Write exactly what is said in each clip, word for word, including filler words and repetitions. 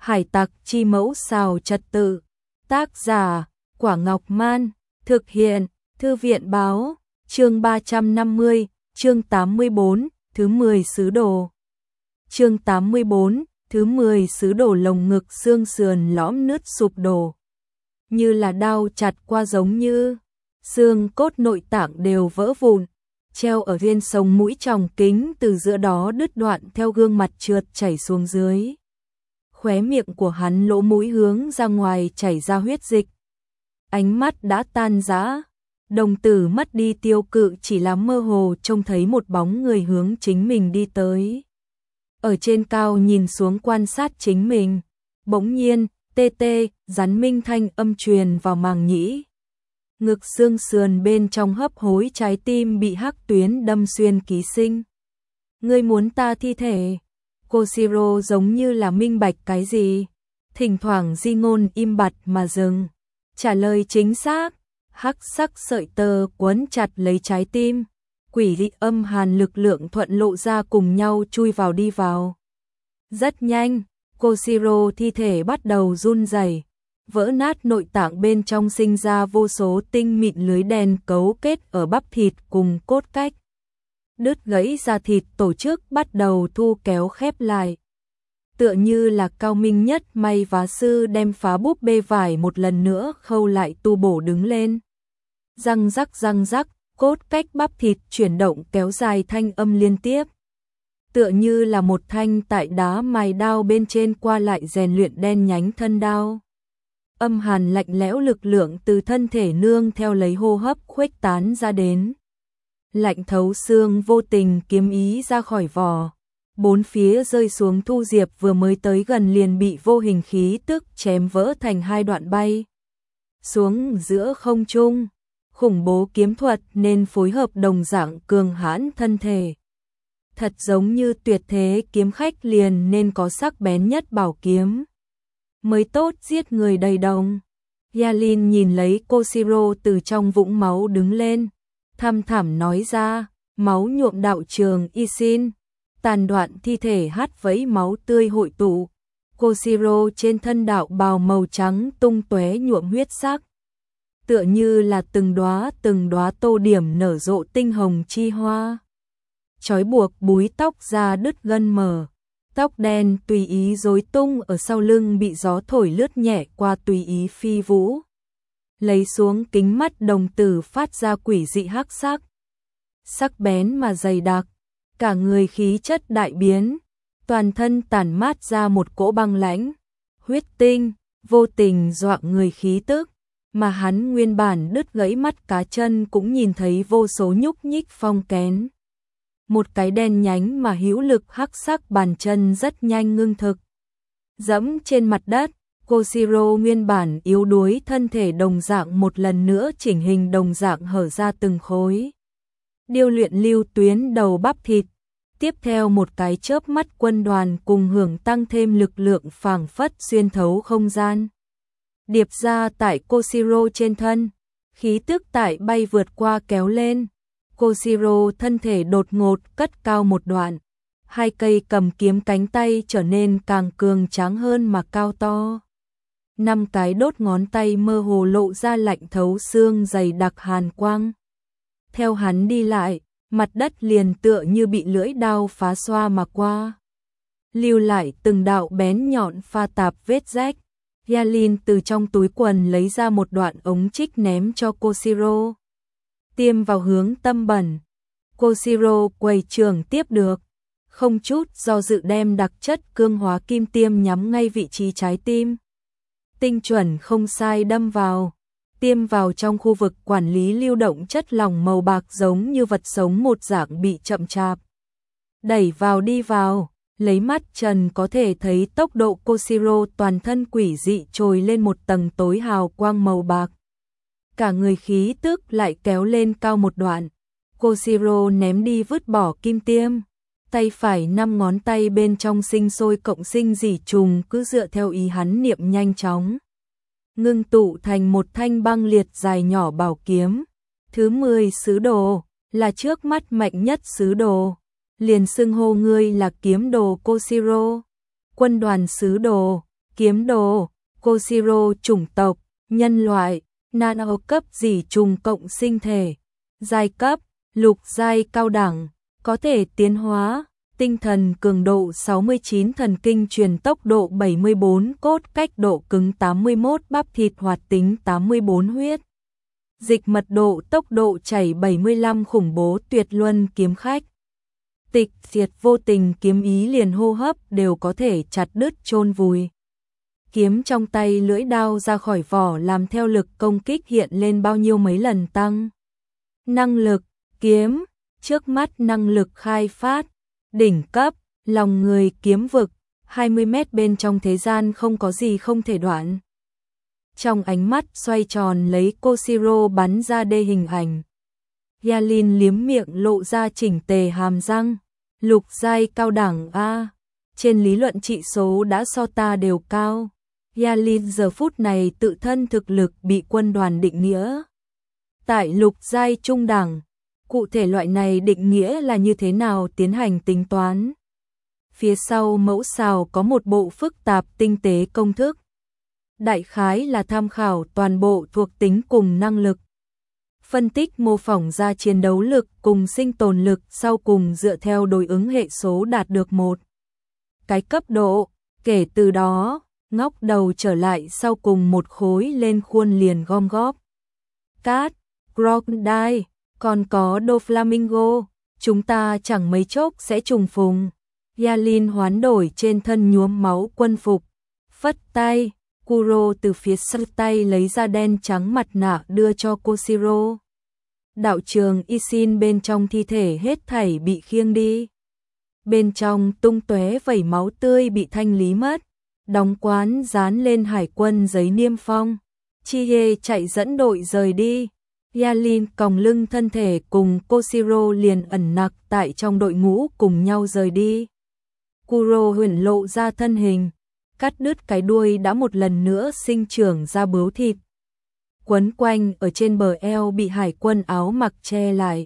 Hải tặc chi mẫu xào trật tự. Tác giả, Quả Ngọc Man. Thực hiện, Thư viện báo. Chương ba trăm năm mươi, chương tám mươi bốn, thứ mười sứ đồ. Chương tám mươi bốn, thứ mười sứ đồ. Lồng ngực xương sườn lõm nứt sụp đổ. Như là đao chặt qua, giống như xương cốt nội tạng đều vỡ vụn, treo ở viên sống mũi tròng kính, từ giữa đó đứt đoạn theo gương mặt trượt chảy xuống dưới. Khóe miệng của hắn lỗ mũi hướng ra ngoài chảy ra huyết dịch. Ánh mắt đã tan rã, đồng tử mất đi tiêu cự, chỉ là mơ hồ trông thấy một bóng người hướng chính mình đi tới. Ở trên cao nhìn xuống quan sát chính mình, bỗng nhiên, tê tê, rắn minh thanh âm truyền vào màng nhĩ. Ngực xương sườn bên trong hấp hối, trái tim bị hắc tuyến đâm xuyên ký sinh. Ngươi muốn ta thi thể? Koshiro giống như là minh bạch cái gì. Thỉnh thoảng di ngôn im bặt mà dừng. Trả lời chính xác. Hắc sắc sợi tơ quấn chặt lấy trái tim. Quỷ dị âm hàn lực lượng thuận lộ ra cùng nhau chui vào đi vào. Rất nhanh, Koshiro thi thể bắt đầu run rẩy, vỡ nát, nội tạng bên trong sinh ra vô số tinh mịn lưới đen cấu kết ở bắp thịt cùng cốt cách. Đứt gãy da thịt tổ chức bắt đầu thu kéo khép lại. Tựa như là cao minh nhất may vá sư đem phá búp bê vải một lần nữa khâu lại, tu bổ đứng lên. Răng rắc răng rắc, cốt cách bắp thịt chuyển động kéo dài thanh âm liên tiếp. Tựa như là một thanh tại đá mài đao bên trên qua lại rèn luyện đen nhánh thân đao. Âm hàn lạnh lẽo lực lượng từ thân thể nương theo lấy hô hấp khuếch tán ra đến. Lạnh thấu xương, vô tình kiếm ý ra khỏi vỏ. Bốn phía rơi xuống. Thu Diệp vừa mới tới gần liền bị vô hình khí tức chém vỡ thành hai đoạn, bay xuống giữa không trung. Khủng bố kiếm thuật nên phối hợp đồng dạng cường hãn thân thể. Thật giống như tuyệt thế kiếm khách liền nên có sắc bén nhất bảo kiếm mới tốt giết người đầy đồng. Yalin nhìn lấy Koshiro từ trong vũng máu đứng lên, thăm thẳm nói ra, máu nhuộm đạo trường Isin. Tàn đoạn thi thể hát vẫy máu tươi hội tụ. Koshiro trên thân đạo bào màu trắng tung tóe nhuộm huyết sắc, tựa như là từng đóa từng đóa tô điểm nở rộ tinh hồng chi hoa. Trói buộc búi tóc ra đứt gân mờ, tóc đen tùy ý rối tung ở sau lưng bị gió thổi lướt nhẹ qua, tùy ý phi vũ. Lấy xuống kính mắt, đồng tử phát ra quỷ dị hắc sắc, sắc bén mà dày đặc, cả người khí chất đại biến, toàn thân tản mát ra một cỗ băng lãnh, huyết tinh, vô tình dọa người khí tức, mà hắn nguyên bản đứt gãy mắt cá chân cũng nhìn thấy vô số nhúc nhích phong kén. Một cái đen nhánh mà hữu lực hắc sắc bàn chân rất nhanh ngưng thực, dẫm trên mặt đất. Koshiro nguyên bản yếu đuối thân thể đồng dạng một lần nữa chỉnh hình, đồng dạng hở ra từng khối, điêu luyện lưu tuyến đầu bắp thịt. Tiếp theo một cái chớp mắt, quân đoàn cùng hưởng tăng thêm lực lượng phảng phất xuyên thấu không gian, điệp ra tại Koshiro trên thân, khí tức tại bay vượt qua kéo lên. Koshiro thân thể đột ngột cất cao một đoạn, hai cây cầm kiếm cánh tay trở nên càng cường tráng hơn mà cao to. Năm cái đốt ngón tay mơ hồ lộ ra lạnh thấu xương dày đặc hàn quang. Theo hắn đi lại, mặt đất liền tựa như bị lưỡi dao phá xoa mà qua, lưu lại từng đạo bén nhọn pha tạp vết rách. Yalin từ trong túi quần lấy ra một đoạn ống trích ném cho Koshiro. Tiêm vào hướng tâm bẩn. Koshiro quầy trường tiếp được, không chút do dự đem đặc chất cương hóa kim tiêm nhắm ngay vị trí trái tim. Tinh chuẩn không sai đâm vào, tiêm vào trong khu vực quản lý lưu động, chất lỏng màu bạc giống như vật sống một dạng bị chậm chạp đẩy vào đi vào. Lấy mắt trần có thể thấy tốc độ Koshiro toàn thân quỷ dị trồi lên một tầng tối hào quang màu bạc, cả người khí tức lại kéo lên cao một đoạn. Koshiro ném đi vứt bỏ kim tiêm, tay phải năm ngón tay bên trong sinh sôi cộng sinh dỉ trùng, cứ dựa theo ý hắn niệm nhanh chóng ngưng tụ thành một thanh băng liệt dài nhỏ bảo kiếm. Thứ mười sứ đồ, là trước mắt mạnh nhất sứ đồ, liền xưng hô ngươi là kiếm đồ Koshiro. Quân đoàn sứ đồ, Kiếm đồ, Koshiro chủng tộc, nhân loại, nano cấp dị trùng cộng sinh thể, giai cấp, lục giai cao đẳng, có thể tiến hóa, tinh thần cường độ sáu mươi chín, thần kinh truyền tốc độ bảy mươi bốn, cốt cách độ cứng tám mươi mốt, bắp thịt hoạt tính tám mươi bốn, huyết dịch mật độ tốc độ chảy bảy mươi lăm, khủng bố tuyệt luân kiếm khách. Tịch diệt vô tình kiếm ý liền hô hấp đều có thể chặt đứt chôn vùi. Kiếm trong tay lưỡi đao ra khỏi vỏ làm theo lực công kích hiện lên bao nhiêu mấy lần tăng. Năng lực, kiếm, trước mắt năng lực khai phát, đỉnh cấp, lòng người kiếm vực, hai mươi mét bên trong thế gian không có gì không thể đoạn. Trong ánh mắt xoay tròn lấy Koshiro bắn ra đê hình ảnh. Yalin liếm miệng lộ ra chỉnh tề hàm răng. Lục giai cao đẳng A. Trên lý luận trị số đã so ta đều cao. Yalin giờ phút này tự thân thực lực bị quân đoàn định nghĩa. Tại lục giai trung đẳng, cụ thể loại này định nghĩa là như thế nào tiến hành tính toán. Phía sau mẫu xào có một bộ phức tạp tinh tế công thức. Đại khái là tham khảo toàn bộ thuộc tính cùng năng lực. Phân tích mô phỏng ra chiến đấu lực cùng sinh tồn lực, sau cùng dựa theo đối ứng hệ số đạt được một cái cấp độ. Kể từ đó, ngóc đầu trở lại sau cùng một khối lên khuôn liền gom góp. Cát, Crocodile, còn có Doflamingo, chúng ta chẳng mấy chốc sẽ trùng phùng. Yalin hoán đổi trên thân nhuốm máu quân phục, phất tay. Kuro từ phía sau tay lấy ra đen trắng mặt nạ đưa cho Koshiro. Đạo trường Isin bên trong thi thể hết thảy bị khiêng đi. Bên trong tung tóe vẩy máu tươi bị thanh lý mất. Đóng quán dán lên hải quân giấy niêm phong. Chie chạy dẫn đội rời đi. Yalin còng lưng thân thể cùng Koshiro liền ẩn nặc tại trong đội ngũ cùng nhau rời đi. Kuro huyển lộ ra thân hình. Cắt đứt cái đuôi đã một lần nữa sinh trưởng ra bướu thịt. Quấn quanh ở trên bờ eo bị hải quân áo mặc che lại.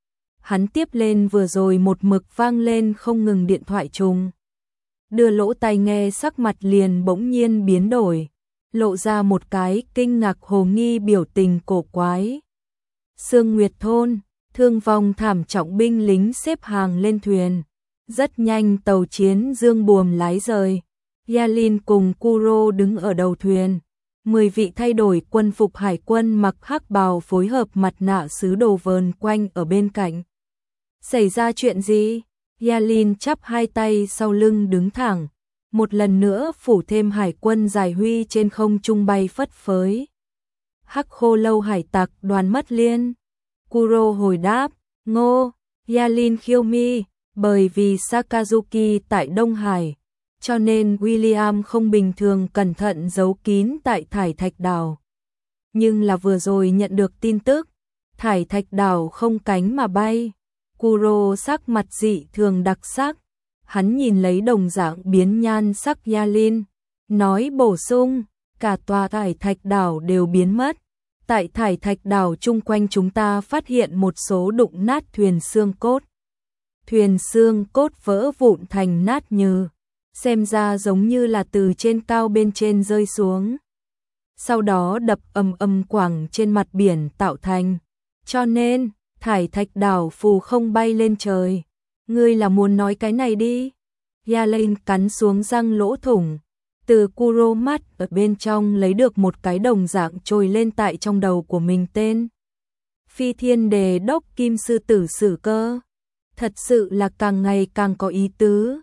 Hắn tiếp lên vừa rồi một mực vang lên không ngừng điện thoại trùng. Đưa lỗ tai nghe, sắc mặt liền bỗng nhiên biến đổi. Lộ ra một cái kinh ngạc hồ nghi biểu tình cổ quái. Sương Nguyệt thôn, thương vong thảm trọng, binh lính xếp hàng lên thuyền. Rất nhanh tàu chiến dương buồm lái rời. Yalin cùng Kuro đứng ở đầu thuyền. Mười vị thay đổi quân phục hải quân mặc hắc bào phối hợp mặt nạ sứ đồ vờn quanh ở bên cạnh. Xảy ra chuyện gì? Yalin chắp hai tay sau lưng đứng thẳng. Một lần nữa phủ thêm hải quân giải huy trên không trung bay phất phới. Hắc khô lâu hải tặc đoàn mất liên. Kuro hồi đáp, ngô. Yalin khiêu mi, bởi vì Sakazuki tại Đông Hải. Cho nên William không bình thường cẩn thận giấu kín tại Thải Thạch Đảo. Nhưng là vừa rồi nhận được tin tức, Thải Thạch Đảo không cánh mà bay. Kuro sắc mặt dị thường đặc sắc. Hắn nhìn lấy đồng dạng biến nhan sắc Yalin, nói bổ sung, cả tòa Thải Thạch Đảo đều biến mất. Tại Thải Thạch Đảo chung quanh chúng ta phát hiện một số đụng nát thuyền xương cốt. Thuyền xương cốt vỡ vụn thành nát nhừ. Xem ra giống như là từ trên cao bên trên rơi xuống. Sau đó đập ầm ầm quẳng trên mặt biển tạo thành. Cho nên, Thải Thạch Đảo phù không bay lên trời. Ngươi là muốn nói cái này đi. Yalin cắn xuống răng lỗ thủng. Từ Kuro mắt ở bên trong lấy được một cái đồng dạng trồi lên tại trong đầu của mình tên. Phi Thiên Đề Đốc Kim Sư Tử Sử Cơ. Thật sự là càng ngày càng có ý tứ.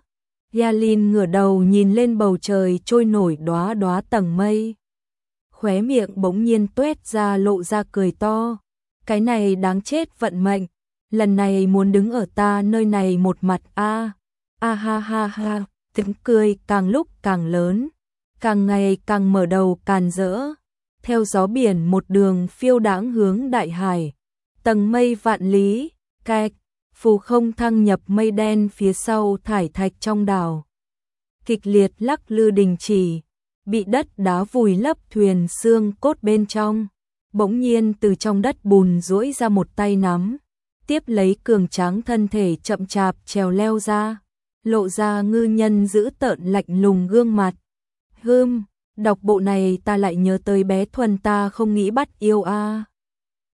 Yalin ngửa đầu nhìn lên bầu trời trôi nổi đóa đóa tầng mây. Khóe miệng bỗng nhiên tuét ra lộ ra cười to. Cái này đáng chết vận mệnh. Lần này muốn đứng ở ta nơi này một mặt a. A ha ha ha, tiếng cười càng lúc càng lớn. Càng ngày càng mở đầu càn rỡ. Theo gió biển một đường phiêu đãng hướng đại hải. Tầng mây vạn lý, cạch. Phù không thăng nhập mây đen phía sau thải thạch trong đảo. Kịch liệt lắc lư đình chỉ, bị đất đá vùi lấp thuyền xương cốt bên trong. Bỗng nhiên từ trong đất bùn duỗi ra một tay nắm, tiếp lấy cường tráng thân thể chậm chạp trèo leo ra, lộ ra ngư nhân giữ tợn lạnh lùng gương mặt. Hừm, đọc bộ này ta lại nhớ tới bé Thuần ta không nghĩ bắt yêu a.